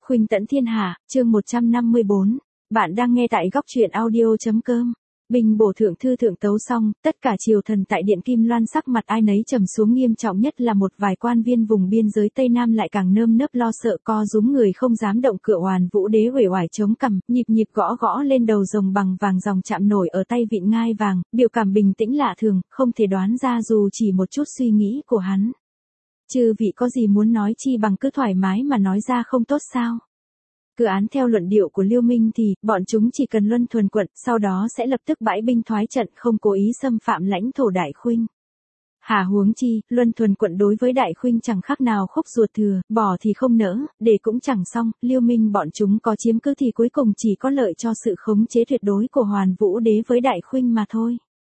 Khuynh tẫn thiên hạ, chương 154. Bạn đang nghe tại góc truyện audio.com. Bình bổ thượng thư thượng tấu xong, tất cả triều thần tại điện Kim Loan sắc mặt ai nấy trầm xuống, nghiêm trọng nhất là một vài quan viên vùng biên giới Tây Nam lại càng nơm nớp lo sợ, co rúm người không dám động cựa. Hoàn Vũ đế uể oải chống cằm, nhịp nhịp gõ gõ lên đầu rồng bằng vàng dòng chạm nổi ở tay vịn ngai vàng, biểu cảm bình tĩnh lạ thường, không thể đoán ra dù chỉ một chút suy nghĩ của hắn. Chư vị có gì muốn nói chi bằng cứ thoải mái mà nói ra, không tốt sao? Cứ án theo luận điệu của Liêu Minh thì, bọn chúng chỉ cần luân thuần quận, sau đó sẽ lập tức bãi binh thoái trận, không cố ý xâm phạm lãnh thổ Đại Khuynh. Hà huống chi, luân thuần quận đối với Đại Khuynh chẳng khác nào khúc ruột thừa, bỏ thì không nỡ, để cũng chẳng xong, Liêu Minh bọn chúng có chiếm cứ thì cuối cùng chỉ có lợi cho sự khống chế tuyệt đối của Hoàn Vũ đế với Đại Khuynh mà thôi.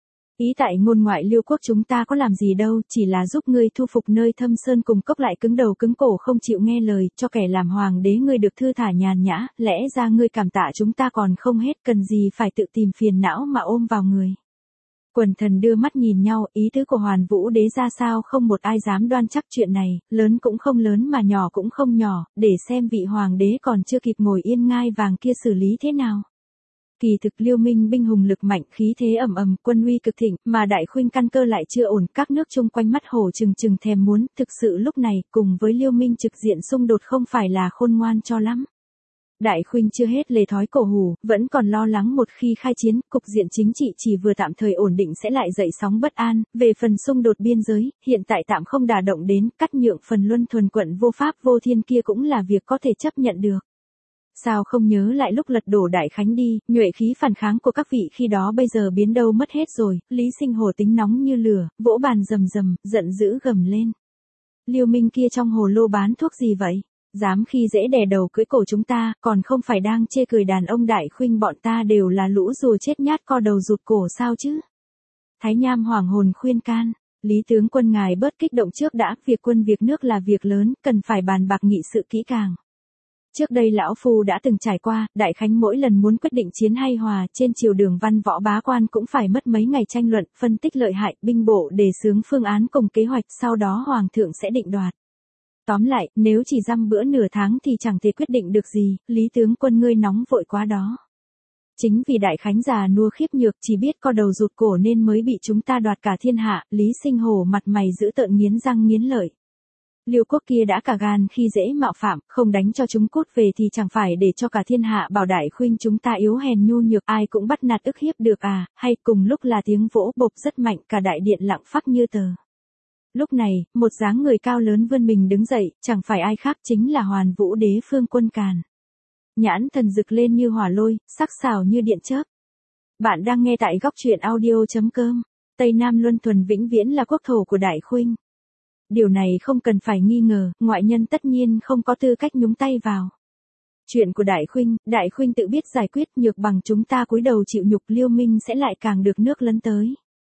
Ý tại ngôn ngoại Liêu quốc chúng ta có làm gì đâu, chỉ là giúp ngươi thu phục nơi thâm sơn cùng cốc lại cứng đầu cứng cổ không chịu nghe lời, cho kẻ làm hoàng đế ngươi được thư thả nhàn nhã, lẽ ra ngươi cảm tạ chúng ta còn không hết, cần gì phải tự tìm phiền não mà ôm vào người. Quần thần đưa mắt nhìn nhau, ý tứ của Hoàn Vũ đế ra sao không một ai dám đoan chắc chuyện này, lớn cũng không lớn mà nhỏ cũng không nhỏ, để xem vị hoàng đế còn chưa kịp ngồi yên ngai vàng kia xử lý thế nào. Kỳ thực Liêu Minh binh hùng lực mạnh, khí thế ầm ầm, quân uy cực thịnh, mà Đại Khuynh căn cơ lại chưa ổn, các nước chung quanh mắt hổ trừng trừng thèm muốn, thực sự lúc này, cùng với Liêu Minh trực diện xung đột không phải là khôn ngoan cho lắm. Đại Khuynh chưa hết lề thói cổ hủ, vẫn còn lo lắng một khi khai chiến, cục diện chính trị chỉ vừa tạm thời ổn định sẽ lại dậy sóng bất an, về phần xung đột biên giới, hiện tại tạm không đả động đến, cắt nhượng phần luân thuần quận vô pháp vô thiên kia cũng là việc có thể chấp nhận được. Sao không nhớ lại lúc lật đổ Đại Khánh đi, nhuệ khí phản kháng của các vị khi đó bây giờ biến đâu mất hết rồi, Lý Sinh Hồ tính nóng như lửa, vỗ bàn rầm rầm, giận dữ gầm lên. Liêu Minh kia trong hồ lô bán thuốc gì vậy? Dám khi dễ đè đầu cưỡi cổ chúng ta, còn không phải đang chê cười đàn ông Đại Khuynh bọn ta đều là lũ rùa chết nhát co đầu rụt cổ sao chứ? Thái Nham hoàng hồn khuyên can. Lý tướng quân ngài bớt kích động trước đã, việc quân việc nước là việc lớn, cần phải bàn bạc nghị sự kỹ càng. Trước đây lão phu đã từng trải qua, Đại Khánh mỗi lần muốn quyết định chiến hay hòa, trên triều đường văn võ bá quan cũng phải mất mấy ngày tranh luận, phân tích lợi hại, binh bộ đề xướng phương án cùng kế hoạch, sau đó hoàng thượng sẽ định đoạt. Tóm lại, nếu chỉ dăm bữa nửa tháng thì chẳng thể quyết định được gì, Lý tướng quân ngươi nóng vội quá đó. Chính vì Đại Khánh già nua khiếp nhược, chỉ biết co đầu rụt cổ nên mới bị chúng ta đoạt cả thiên hạ, Lý Sinh Hổ mặt mày dữ tợn nghiến răng nghiến lợi. Liêu quốc kia đã cả gan khi dễ mạo phạm, không đánh cho chúng cút về thì chẳng phải để cho cả thiên hạ bảo Đại Khuynh chúng ta yếu hèn nhu nhược, ai cũng bắt nạt ức hiếp được à, hay cùng lúc là tiếng vỗ bộp rất mạnh, cả đại điện lặng phắc như tờ. Lúc này, một dáng người cao lớn vươn mình đứng dậy, chẳng phải ai khác chính là Hoàn Vũ đế Phương Quân Càn. Nhãn thần rực lên như hỏa lôi, sắc sảo như điện chớp. Bạn đang nghe tại góc truyện audio.com. Tây Nam luân thuần vĩnh viễn là quốc thổ của Đại Khuynh. Điều này không cần phải nghi ngờ, ngoại nhân tất nhiên không có tư cách nhúng tay vào. Chuyện của Đại Khuynh tự biết giải quyết, nhược bằng chúng ta cúi đầu chịu nhục, Liêu Minh sẽ lại càng được nước lấn tới.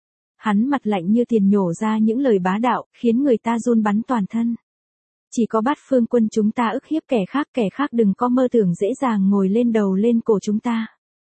Hắn mặt lạnh như tiền nhổ ra những lời bá đạo, khiến người ta run bắn toàn thân. Chỉ có Bát Phương quân chúng ta ức hiếp kẻ khác đừng có mơ tưởng dễ dàng ngồi lên đầu lên cổ chúng ta.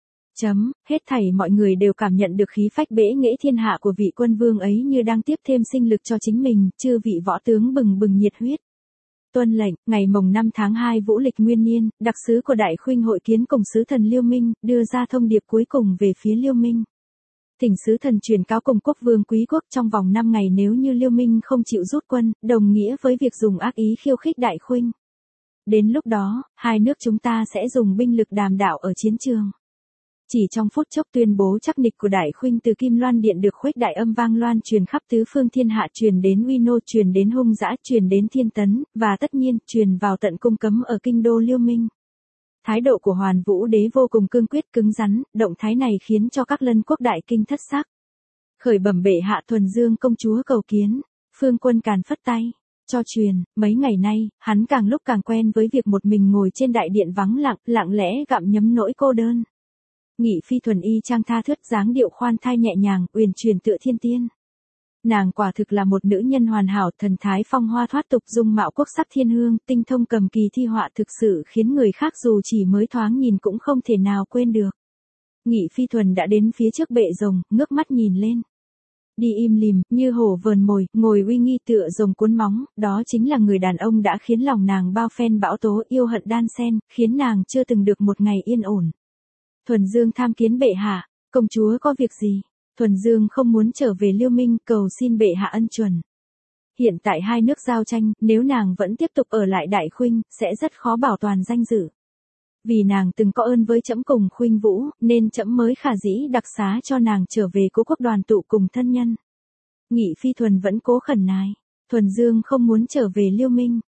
Hết thảy mọi người đều cảm nhận được khí phách bẽ nghễ thiên hạ của vị quân vương ấy như đang tiếp thêm sinh lực cho chính mình, chư vị võ tướng bừng bừng nhiệt huyết. Tuân lệnh, ngày mồng 5 tháng 2 Vũ lịch nguyên niên, đặc sứ của Đại Khuynh hội kiến cùng sứ thần Liêu Minh, đưa ra thông điệp cuối cùng về phía Liêu Minh. Thỉnh sứ thần truyền cáo cùng quốc vương quý quốc trong vòng 5 ngày nếu như Liêu Minh không chịu rút quân, đồng nghĩa với việc dùng ác ý khiêu khích Đại Khuynh. Đến lúc đó, hai nước chúng ta sẽ dùng binh lực đàm đạo ở chiến trường. Chỉ trong phút chốc tuyên bố chắc nịch của Đại Khuynh từ Kim Loan Điện được khuếch đại âm vang loan truyền khắp tứ phương thiên hạ, truyền đến Uy Nô, truyền đến Hung Dã, truyền đến Thiên Tấn, và tất nhiên, truyền vào tận cung cấm ở kinh đô Liêu Minh. Thái độ của Hoàn Vũ đế vô cùng cương quyết cứng rắn, động thái này khiến cho các lân quốc đại kinh thất sắc. Khởi bẩm bệ hạ, Thuần Dương công chúa cầu kiến. Phương Quân Càn phất tay. Cho truyền, mấy ngày nay, hắn càng lúc càng quen với việc một mình ngồi trên đại điện vắng lặng, lặng lẽ gặm nhấm nỗi cô đơn. Nghị phi thuần y trang tha thướt, dáng điệu khoan thai nhẹ nhàng, uyển chuyển tựa thiên tiên. Nàng quả thực là một nữ nhân hoàn hảo, thần thái phong hoa thoát tục, dung mạo quốc sắc thiên hương, tinh thông cầm kỳ thi họa, thực sự khiến người khác dù chỉ mới thoáng nhìn cũng không thể nào quên được. Nghị phi thuần đã đến phía trước bệ rồng, ngước mắt nhìn lên. Đi im lìm, như hổ vờn mồi, ngồi uy nghi tựa rồng cuốn móng, đó chính là người đàn ông đã khiến lòng nàng bao phen bão tố yêu hận đan xen, khiến nàng chưa từng được một ngày yên ổn. Thuần Dương tham kiến bệ hạ, công chúa có việc gì? Thuần Dương không muốn trở về Liêu Minh, cầu xin bệ hạ ân chuẩn. Hiện tại hai nước giao tranh, nếu nàng vẫn tiếp tục ở lại Đại Khuynh, sẽ rất khó bảo toàn danh dự. Vì nàng từng có ơn với trẫm cùng Khuynh Vũ, nên trẫm mới khả dĩ đặc xá cho nàng trở về Cố Quốc đoàn tụ cùng thân nhân. Nghị Phi Thuần vẫn cố khẩn nài. Thuần Dương không muốn trở về Liêu Minh.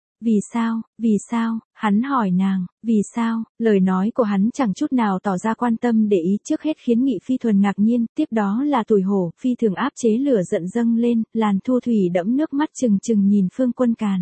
Vì sao, hắn hỏi nàng, vì sao, lời nói của hắn chẳng chút nào tỏ ra quan tâm để ý, trước hết khiến Nghị Phi Thuần ngạc nhiên, tiếp đó là tủi hổ, phi thường áp chế lửa giận dâng lên, làn thu thủy đẫm nước mắt trừng trừng nhìn Phương Quân Càn.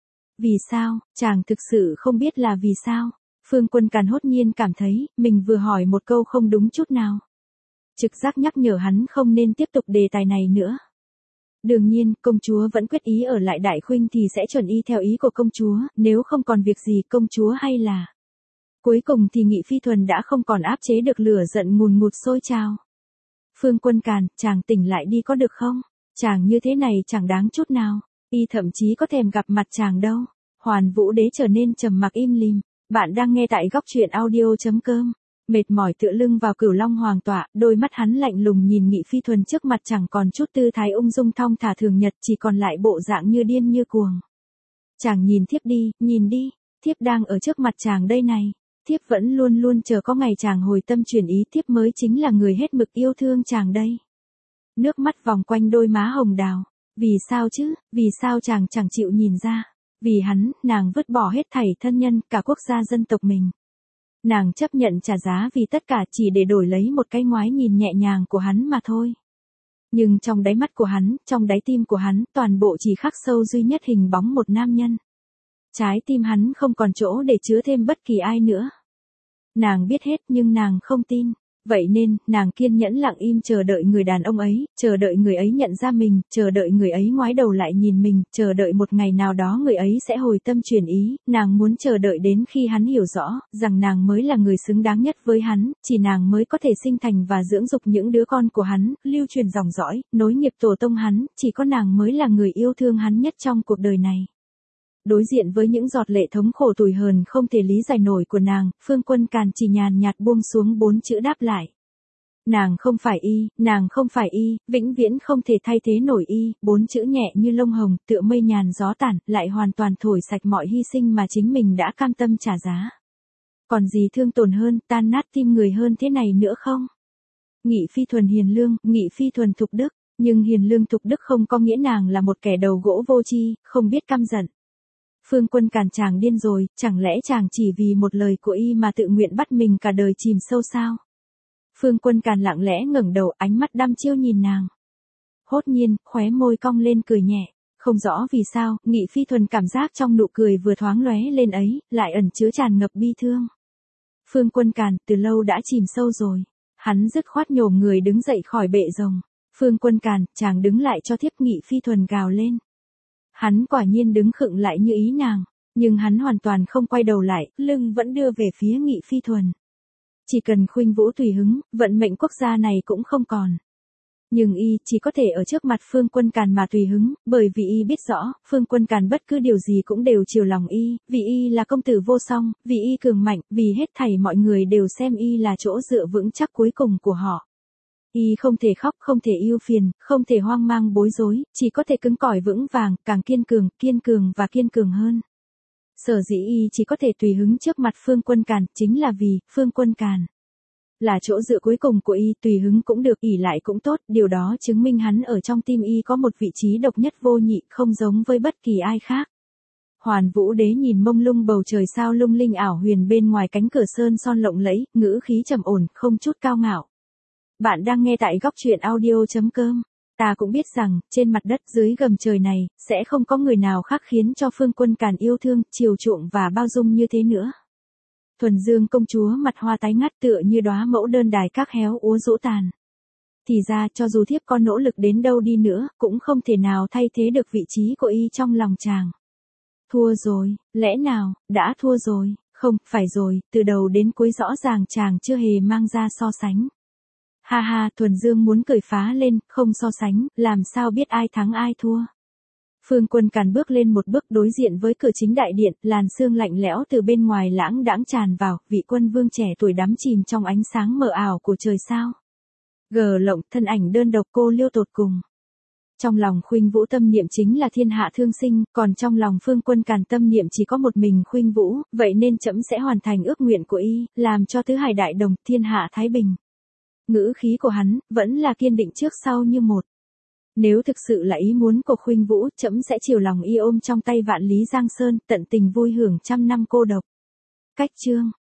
Vì sao, chàng thực sự không biết là vì sao? Phương Quân Càn hốt nhiên cảm thấy, mình vừa hỏi một câu không đúng chút nào. Trực giác nhắc nhở hắn không nên tiếp tục đề tài này nữa. Đương nhiên, công chúa vẫn quyết ý ở lại Đại Khuynh thì sẽ chuẩn y theo ý của công chúa, nếu không còn việc gì công chúa hay là... Cuối cùng thì Nghị Phi Thuần đã không còn áp chế được lửa giận ngùn ngụt sôi trào. Phương Quân Càn, chàng tỉnh lại đi có được không? Chàng như thế này chẳng đáng chút nào, y thậm chí có thèm gặp mặt chàng đâu. Hoàn Vũ Đế trở nên trầm mặc im lìm. Bạn đang nghe tại góc truyện audio.com. Mệt mỏi tựa lưng vào Cửu Long Hoàng tọa, đôi mắt hắn lạnh lùng nhìn Nghị Phi Thuần trước mặt, chẳng còn chút tư thái ung dung thong thả thường nhật, chỉ còn lại bộ dạng như điên như cuồng. Chàng nhìn thiếp đi, nhìn đi, thiếp đang ở trước mặt chàng đây này. Thiếp vẫn luôn luôn chờ có ngày chàng hồi tâm chuyển ý, thiếp mới chính là người hết mực yêu thương chàng đây. Nước mắt vòng quanh đôi má hồng đào. Vì sao chứ, vì sao chàng chẳng chịu nhìn ra? Vì hắn, nàng vứt bỏ hết thảy thân nhân, cả quốc gia dân tộc mình. Nàng chấp nhận trả giá vì tất cả chỉ để đổi lấy một cái ngoái nhìn nhẹ nhàng của hắn mà thôi. Nhưng trong đáy mắt của hắn, trong đáy tim của hắn, toàn bộ chỉ khắc sâu duy nhất hình bóng một nam nhân. Trái tim hắn không còn chỗ để chứa thêm bất kỳ ai nữa. Nàng biết hết nhưng nàng không tin. Vậy nên, nàng kiên nhẫn lặng im chờ đợi người đàn ông ấy, chờ đợi người ấy nhận ra mình, chờ đợi người ấy ngoái đầu lại nhìn mình, chờ đợi một ngày nào đó người ấy sẽ hồi tâm chuyển ý, nàng muốn chờ đợi đến khi hắn hiểu rõ, rằng nàng mới là người xứng đáng nhất với hắn, chỉ nàng mới có thể sinh thành và dưỡng dục những đứa con của hắn, lưu truyền dòng dõi, nối nghiệp tổ tông hắn, chỉ có nàng mới là người yêu thương hắn nhất trong cuộc đời này. Đối diện với những giọt lệ thống khổ tủi hờn không thể lý giải nổi của nàng, Phương Quân Càn chỉ nhàn nhạt buông xuống 4 chữ đáp lại. Nàng không phải y, vĩnh viễn không thể thay thế nổi y, 4 chữ nhẹ như lông hồng, tựa mây nhàn gió tản, lại hoàn toàn thổi sạch mọi hy sinh mà chính mình đã cam tâm trả giá. Còn gì thương tổn hơn, tan nát tim người hơn thế này nữa không? Nghị Phi Thuần hiền lương, Nghị Phi Thuần thục đức, nhưng hiền lương thục đức không có nghĩa nàng là một kẻ đầu gỗ vô tri, không biết căm giận. Phương Quân Càn, chàng điên rồi, chẳng lẽ chàng chỉ vì một lời của y mà tự nguyện bắt mình cả đời chìm sâu sao? Phương Quân Càn lặng lẽ ngẩng đầu, ánh mắt đăm chiêu nhìn nàng. Hốt nhiên, khóe môi cong lên cười nhẹ, không rõ vì sao, Nghị Phi Thuần cảm giác trong nụ cười vừa thoáng lóe lên ấy, lại ẩn chứa tràn ngập bi thương. Phương Quân Càn, từ lâu đã chìm sâu rồi. Hắn dứt khoát nhổm người đứng dậy khỏi bệ rồng. Phương Quân Càn, chàng đứng lại cho thiếp, Nghị Phi Thuần gào lên. Hắn quả nhiên đứng khựng lại như ý nàng, nhưng hắn hoàn toàn không quay đầu lại, lưng vẫn đưa về phía Nghị Phi Thuần. Chỉ cần Khuynh Vũ tùy hứng, vận mệnh quốc gia này cũng không còn. Nhưng y chỉ có thể ở trước mặt Phương Quân Càn mà tùy hứng, bởi vì y biết rõ, Phương Quân Càn bất cứ điều gì cũng đều chiều lòng y, vì y là công tử vô song, vì y cường mạnh, vì hết thảy mọi người đều xem y là chỗ dựa vững chắc cuối cùng của họ. Y không thể khóc, không thể ưu phiền, không thể hoang mang bối rối, chỉ có thể cứng cỏi vững vàng, càng kiên cường và kiên cường hơn. Sở dĩ y chỉ có thể tùy hứng trước mặt Phương Quân Càn, chính là vì, Phương Quân Càn là chỗ dựa cuối cùng của y, tùy hứng cũng được, ỷ lại cũng tốt, điều đó chứng minh hắn ở trong tim y có một vị trí độc nhất vô nhị, không giống với bất kỳ ai khác. Hoàn Vũ Đế nhìn mông lung bầu trời sao lung linh ảo huyền bên ngoài cánh cửa sơn son lộng lẫy, ngữ khí trầm ổn, không chút cao ngạo. Bạn đang nghe tại góc truyện audio.com. Ta cũng biết rằng, trên mặt đất dưới gầm trời này, sẽ không có người nào khác khiến cho Phương Quân Càn yêu thương, chiều chuộng và bao dung như thế nữa. Thuần Dương công chúa mặt hoa tái ngắt tựa như đóa mẫu đơn đài các héo úa rũ tàn. Thì ra cho dù thiếp có nỗ lực đến đâu đi nữa, cũng không thể nào thay thế được vị trí của y trong lòng chàng. Thua rồi, lẽ nào, đã thua rồi, không, phải rồi, từ đầu đến cuối rõ ràng chàng chưa hề mang ra so sánh. Ha ha, Thuần Dương muốn cười phá lên, không so sánh, làm sao biết ai thắng ai thua. Phương Quân Càn bước lên một bước đối diện với cửa chính đại điện, làn sương lạnh lẽo từ bên ngoài lãng đãng tràn vào, vị quân vương trẻ tuổi đắm chìm trong ánh sáng mờ ảo của trời sao. Gờ lộng, thân ảnh đơn độc cô liêu tột cùng. Trong lòng Khuynh Vũ tâm niệm chính là thiên hạ thương sinh, còn trong lòng Phương Quân Càn tâm niệm chỉ có một mình Khuynh Vũ, vậy nên trẫm sẽ hoàn thành ước nguyện của y, làm cho tứ hải đại đồng, thiên hạ thái bình. Ngữ khí của hắn vẫn là kiên định trước sau như một. Nếu thực sự là ý muốn của Khuynh Vũ, trẫm sẽ chiều lòng y ôm trong tay vạn lý giang sơn, tận tình vui hưởng trăm năm cô độc. Cách chương